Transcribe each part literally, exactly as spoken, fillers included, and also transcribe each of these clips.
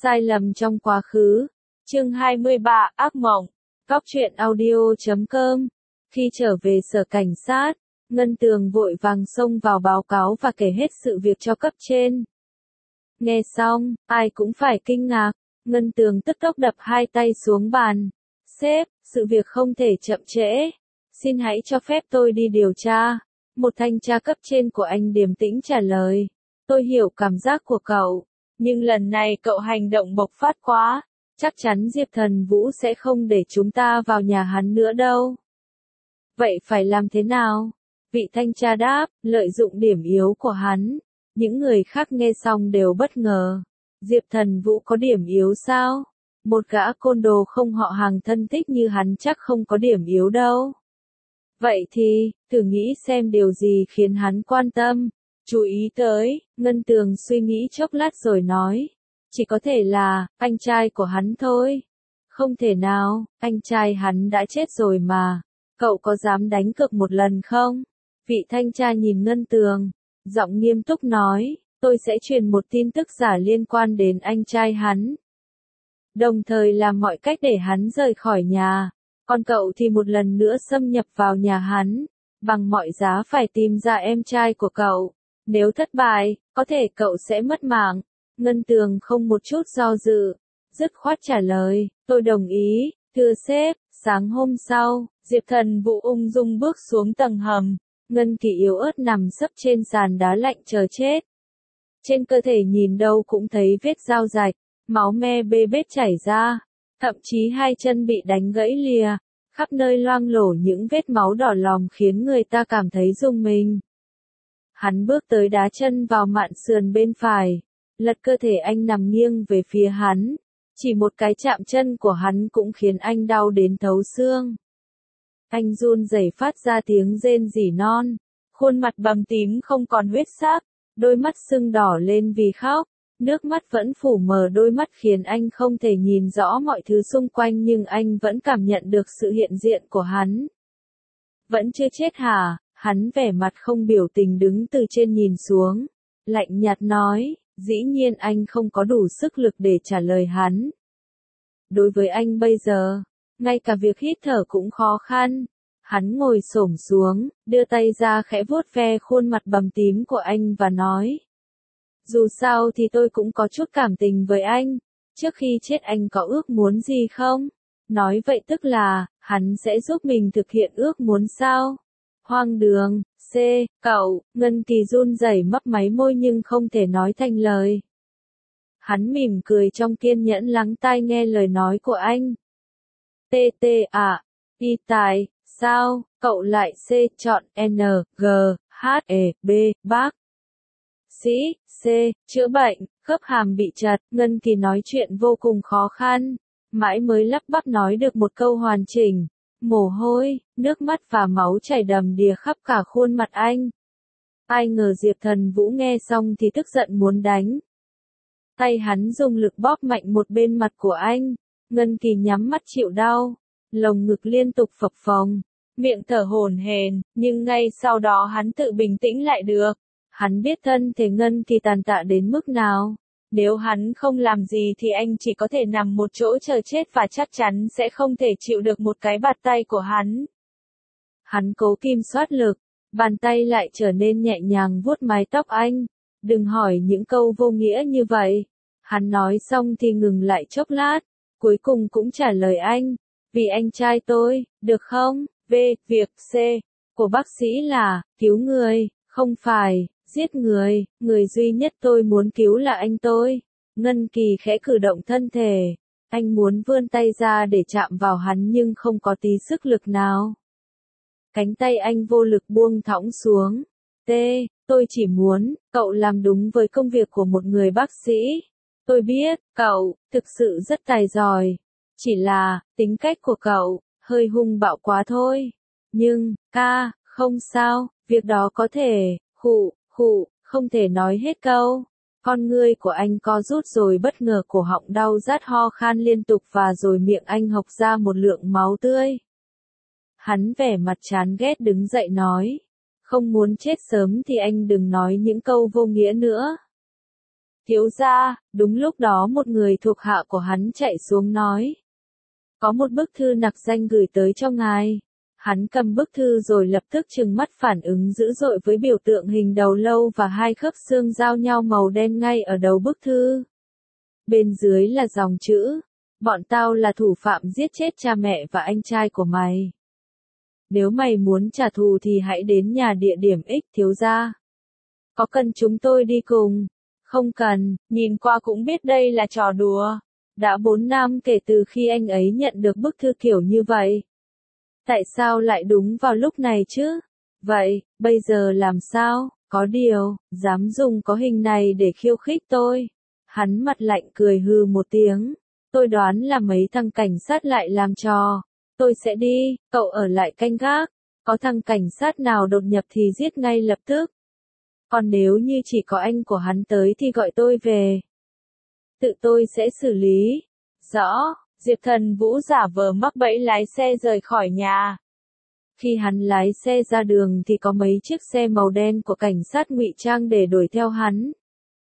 Sai lầm trong quá khứ. Chương hai mươi ba, ác mộng. Cóc truyện audio chấm com. Khi trở về sở cảnh sát, Ngân Tường vội vàng xông vào báo cáo và kể hết sự việc cho cấp trên. Nghe xong, ai cũng phải kinh ngạc. Ngân Tường tức tốc đập hai tay xuống bàn. Sếp, sự việc không thể chậm trễ. Xin hãy cho phép tôi đi điều tra. Một thanh tra cấp trên của anh điềm tĩnh trả lời. Tôi hiểu cảm giác của cậu. Nhưng lần này cậu hành động bộc phát quá. Chắc chắn Diệp Thần Vũ sẽ không để chúng ta vào nhà hắn nữa đâu. Vậy phải làm thế nào? Vị thanh tra đáp, lợi dụng điểm yếu của hắn. Những người khác nghe xong đều bất ngờ. Diệp Thần Vũ có điểm yếu sao? Một gã côn đồ không họ hàng thân thích như hắn chắc không có điểm yếu đâu. Vậy thì, thử nghĩ xem điều gì khiến hắn quan tâm, chú ý tới. Ngân Tường suy nghĩ chốc lát rồi nói. Chỉ có thể là, anh trai của hắn thôi. Không thể nào, anh trai hắn đã chết rồi mà. Cậu có dám đánh cược một lần không? Vị thanh tra nhìn Ngân Tường, giọng nghiêm túc nói, tôi sẽ truyền một tin tức giả liên quan đến anh trai hắn. Đồng thời làm mọi cách để hắn rời khỏi nhà. Còn cậu thì một lần nữa xâm nhập vào nhà hắn. Bằng mọi giá phải tìm ra em trai của cậu. Nếu thất bại, có thể cậu sẽ mất mạng. Ngân Tường không một chút do dự. Dứt khoát trả lời, tôi đồng ý, thưa sếp. Sáng hôm sau, Diệp Thần Vũ ung dung bước xuống tầng hầm. Ngân Kỳ yếu ớt nằm sấp trên sàn đá lạnh chờ chết. Trên cơ thể nhìn đâu cũng thấy vết dao rạch, máu me bê bết chảy ra. Thậm chí hai chân bị đánh gãy lìa, khắp nơi loang lổ những vết máu đỏ lòm khiến người ta cảm thấy rùng mình. Hắn bước tới đá chân vào mạn sườn bên phải, lật cơ thể anh nằm nghiêng về phía hắn. Chỉ một cái chạm chân của hắn cũng khiến anh đau đến thấu xương. Anh run rẩy phát ra tiếng rên rỉ non, khuôn mặt bầm tím không còn huyết sắc, đôi mắt sưng đỏ lên vì khóc. Nước mắt vẫn phủ mờ đôi mắt khiến anh không thể nhìn rõ mọi thứ xung quanh nhưng anh vẫn cảm nhận được sự hiện diện của hắn. Vẫn chưa chết hả? Hắn vẻ mặt không biểu tình đứng từ trên nhìn xuống. Lạnh nhạt nói, dĩ nhiên anh không có đủ sức lực để trả lời hắn. Đối với anh bây giờ, ngay cả việc hít thở cũng khó khăn. Hắn ngồi xổm xuống, đưa tay ra khẽ vuốt ve khuôn mặt bầm tím của anh và nói. Dù sao thì tôi cũng có chút cảm tình với anh. Trước khi chết anh có ước muốn gì không? Nói vậy tức là, hắn sẽ giúp mình thực hiện ước muốn sao? Hoang đường, C, cậu, Ngân Kỳ run rẩy mấp máy môi nhưng không thể nói thành lời. Hắn mỉm cười trong kiên nhẫn lắng tai nghe lời nói của anh. T T à, y tài, sao, cậu lại C chọn N, G, H, E, B, bác. Sĩ, C, chữa bệnh, khớp hàm bị chật, Ngân Kỳ nói chuyện vô cùng khó khăn, mãi mới lắp bắp nói được một câu hoàn chỉnh, mồ hôi, nước mắt và máu chảy đầm đìa khắp cả khuôn mặt anh. Ai ngờ Diệp Thần Vũ nghe xong thì tức giận muốn đánh. Tay hắn dùng lực bóp mạnh một bên mặt của anh, Ngân Kỳ nhắm mắt chịu đau, lồng ngực liên tục phập phồng, miệng thở hổn hển, nhưng ngay sau đó hắn tự bình tĩnh lại được. Hắn biết thân thể Ngân Kỳ tàn tạ đến mức nào. Nếu hắn không làm gì thì anh chỉ có thể nằm một chỗ chờ chết và chắc chắn sẽ không thể chịu được một cái bạt tay của hắn. Hắn cố kiểm soát lực, bàn tay lại trở nên nhẹ nhàng vuốt mái tóc anh. Đừng hỏi những câu vô nghĩa như vậy. Hắn nói xong thì ngừng lại chốc lát, cuối cùng cũng trả lời anh. Vì anh trai tôi, được không? V, việc C của bác sĩ là, cứu người, không phải giết người, người duy nhất tôi muốn cứu là anh tôi. Ngân Kỳ khẽ cử động thân thể, anh muốn vươn tay ra để chạm vào hắn nhưng không có tí sức lực nào. Cánh tay anh vô lực buông thõng xuống. T, tôi chỉ muốn, cậu làm đúng với công việc của một người bác sĩ. Tôi biết, cậu, thực sự rất tài giỏi. Chỉ là, tính cách của cậu, hơi hung bạo quá thôi. Nhưng, ca, không sao, việc đó có thể, khụ. Khụ, không thể nói hết câu. Con ngươi của anh co rút rồi bất ngờ cổ họng đau rát ho khan liên tục và rồi miệng anh hộc ra một lượng máu tươi. Hắn vẻ mặt chán ghét đứng dậy nói. Không muốn chết sớm thì anh đừng nói những câu vô nghĩa nữa. Thiếu gia, đúng lúc đó một người thuộc hạ của hắn chạy xuống nói. Có một bức thư nặc danh gửi tới cho ngài. Hắn cầm bức thư rồi lập tức trừng mắt phản ứng dữ dội với biểu tượng hình đầu lâu và hai khớp xương giao nhau màu đen ngay ở đầu bức thư. Bên dưới là dòng chữ, bọn tao là thủ phạm giết chết cha mẹ và anh trai của mày. Nếu mày muốn trả thù thì hãy đến nhà địa điểm X thiếu gia. Có cần chúng tôi đi cùng? Không cần, nhìn qua cũng biết đây là trò đùa. Đã bốn năm kể từ khi anh ấy nhận được bức thư kiểu như vậy. Tại sao lại đúng vào lúc này chứ? Vậy, bây giờ làm sao? Có điều, dám dùng có hình này để khiêu khích tôi. Hắn mặt lạnh cười hừ một tiếng. Tôi đoán là mấy thằng cảnh sát lại làm trò. Tôi sẽ đi, cậu ở lại canh gác. Có thằng cảnh sát nào đột nhập thì giết ngay lập tức. Còn nếu như chỉ có anh của hắn tới thì gọi tôi về. Tự tôi sẽ xử lý. Rõ, Diệp Thần Vũ giả vờ mắc bẫy lái xe rời khỏi nhà. Khi hắn lái xe ra đường thì có mấy chiếc xe màu đen của cảnh sát ngụy trang để đuổi theo hắn.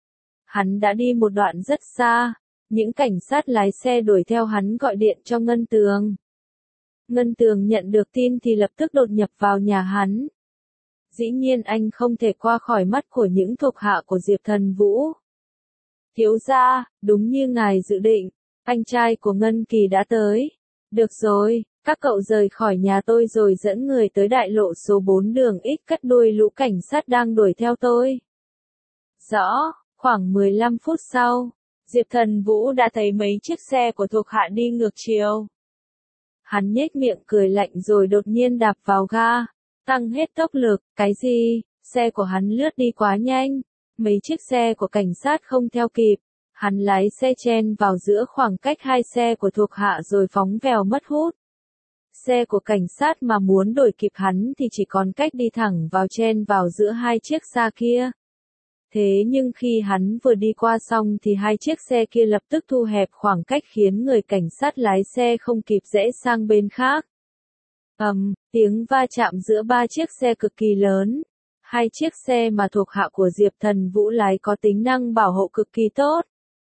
Hắn đã đi một đoạn rất xa, những cảnh sát lái xe đuổi theo hắn gọi điện cho Ngân Tường. Ngân Tường nhận được tin thì lập tức đột nhập vào nhà hắn. Dĩ nhiên anh không thể qua khỏi mắt của những thuộc hạ của Diệp Thần Vũ. Thiếu gia, đúng như ngài dự định, anh trai của Ngân Kỳ đã tới. Được rồi, các cậu rời khỏi nhà tôi rồi dẫn người tới đại lộ số bốn đường X cắt đuôi lũ cảnh sát đang đuổi theo tôi. Rõ, khoảng mười lăm phút sau, Diệp Thần Vũ đã thấy mấy chiếc xe của thuộc hạ đi ngược chiều. Hắn nhếch miệng cười lạnh rồi đột nhiên đạp vào ga, tăng hết tốc lực. Cái gì? Xe của hắn lướt đi quá nhanh. Mấy chiếc xe của cảnh sát không theo kịp. Hắn lái xe chen vào giữa khoảng cách hai xe của thuộc hạ rồi phóng vèo mất hút. Xe của cảnh sát mà muốn đuổi kịp hắn thì chỉ còn cách đi thẳng vào chen vào giữa hai chiếc xa kia. Thế nhưng khi hắn vừa đi qua xong thì hai chiếc xe kia lập tức thu hẹp khoảng cách khiến người cảnh sát lái xe không kịp rẽ sang bên khác. Ầm, um, tiếng va chạm giữa ba chiếc xe cực kỳ lớn. Hai chiếc xe mà thuộc hạ của Diệp Thần Vũ lái có tính năng bảo hộ cực kỳ tốt.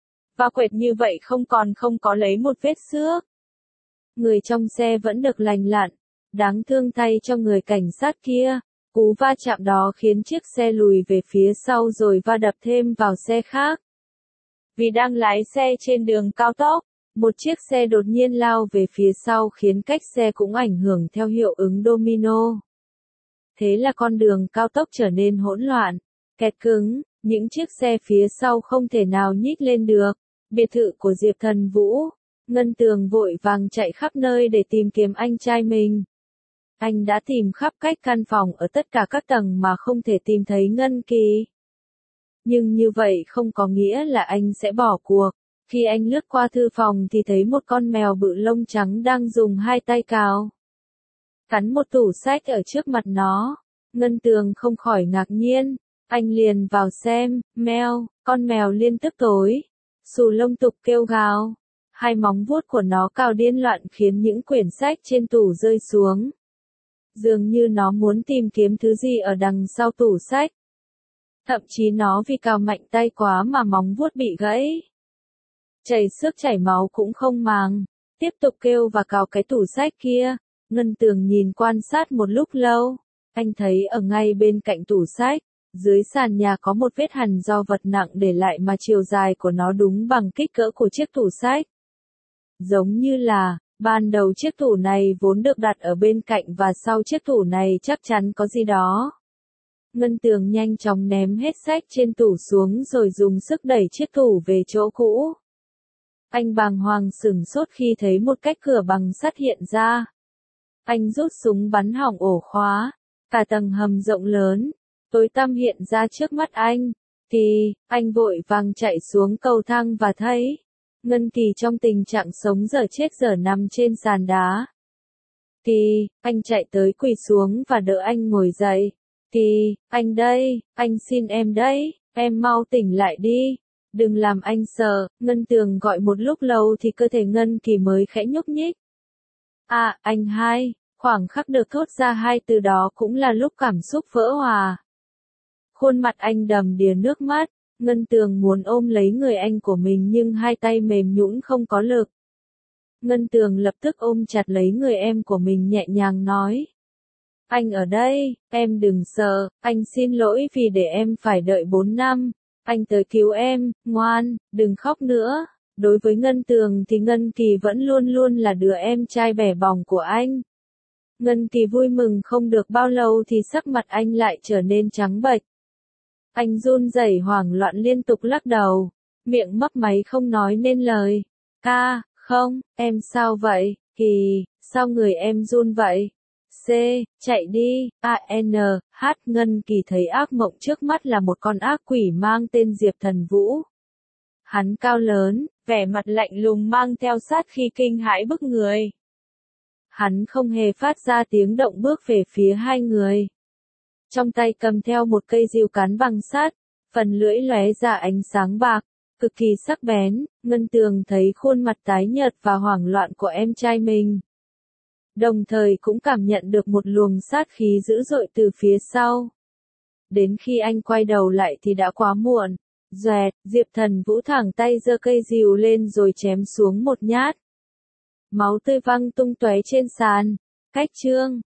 Va quẹt như vậy không còn không có lấy một vết xước. Người trong xe vẫn được lành lặn. Đáng thương thay cho người cảnh sát kia. Cú va chạm đó khiến chiếc xe lùi về phía sau rồi va đập thêm vào xe khác. Vì đang lái xe trên đường cao tốc, một chiếc xe đột nhiên lao về phía sau khiến cách xe cũng ảnh hưởng theo hiệu ứng domino. Thế là con đường cao tốc trở nên hỗn loạn, kẹt cứng, những chiếc xe phía sau không thể nào nhích lên được. Biệt thự của Diệp Thần Vũ, Ngân Tường vội vàng chạy khắp nơi để tìm kiếm anh trai mình. Anh đã tìm khắp cách căn phòng ở tất cả các tầng mà không thể tìm thấy Ngân Kỳ. Nhưng như vậy không có nghĩa là anh sẽ bỏ cuộc. Khi anh lướt qua thư phòng thì thấy một con mèo bự lông trắng đang dùng hai tay cào cắn một tủ sách ở trước mặt nó. Ngân Tường không khỏi ngạc nhiên. Anh liền vào xem, mèo, con mèo liên tức tối. Xù lông tục kêu gào. Hai móng vuốt của nó cào điên loạn khiến những quyển sách trên tủ rơi xuống. Dường như nó muốn tìm kiếm thứ gì ở đằng sau tủ sách. Thậm chí nó vì cào mạnh tay quá mà móng vuốt bị gãy. Chảy xước chảy máu cũng không màng. Tiếp tục kêu và cào cái tủ sách kia. Ngân Tường nhìn quan sát một lúc lâu. Anh thấy ở ngay bên cạnh tủ sách, dưới sàn nhà có một vết hằn do vật nặng để lại mà chiều dài của nó đúng bằng kích cỡ của chiếc tủ sách. Giống như là, ban đầu chiếc tủ này vốn được đặt ở bên cạnh và sau chiếc tủ này chắc chắn có gì đó. Ngân Tường nhanh chóng ném hết sách trên tủ xuống rồi dùng sức đẩy chiếc tủ về chỗ cũ. Anh bàng hoàng sửng sốt khi thấy một cách cửa bằng sắt hiện ra. Anh rút súng bắn hỏng ổ khóa. Cả tầng hầm rộng lớn, tối tăm hiện ra trước mắt anh. Thì, anh vội vàng chạy xuống cầu thang và thấy Ngân Kỳ trong tình trạng sống dở chết dở nằm trên sàn đá. Thì, anh chạy tới quỳ xuống và đỡ anh ngồi dậy. Thì, anh đây, anh xin em đấy, em mau tỉnh lại đi. Đừng làm anh sợ. Ngân Tường gọi một lúc lâu thì cơ thể Ngân Kỳ mới khẽ nhúc nhích. À, anh hai. Khoảng khắc được thốt ra hai từ đó cũng là lúc cảm xúc vỡ hòa. Khuôn mặt anh đầm đìa nước mắt, Ngân Tường muốn ôm lấy người anh của mình nhưng hai tay mềm nhũn không có lực. Ngân Tường lập tức ôm chặt lấy người em của mình nhẹ nhàng nói. Anh ở đây, em đừng sợ, anh xin lỗi vì để em phải đợi bốn năm. Anh tới cứu em, ngoan, đừng khóc nữa. Đối với Ngân Tường thì Ngân Kỳ vẫn luôn luôn là đứa em trai bẻ bỏng của anh. Ngân Kỳ vui mừng không được bao lâu thì sắc mặt anh lại trở nên trắng bệch. Anh run rẩy hoảng loạn liên tục lắc đầu, miệng mấp máy không nói nên lời. Ca, không, em sao vậy? Kỳ, sao người em run vậy? C, chạy đi, A N, H. Ngân Kỳ thấy ác mộng trước mắt là một con ác quỷ mang tên Diệp Thần Vũ. Hắn cao lớn, vẻ mặt lạnh lùng mang theo sát khí kinh hãi bức người. Hắn không hề phát ra tiếng động bước về phía hai người. Trong tay cầm theo một cây rìu cán bằng sắt, phần lưỡi lóe ra ánh sáng bạc, cực kỳ sắc bén. Ngân Tường thấy khuôn mặt tái nhợt và hoảng loạn của em trai mình. Đồng thời cũng cảm nhận được một luồng sát khí dữ dội từ phía sau. Đến khi anh quay đầu lại thì đã quá muộn. Doẹt, Diệp Thần Vũ thẳng tay giơ cây rìu lên rồi chém xuống một nhát. Máu tươi văng tung tóe trên sàn. Cách chương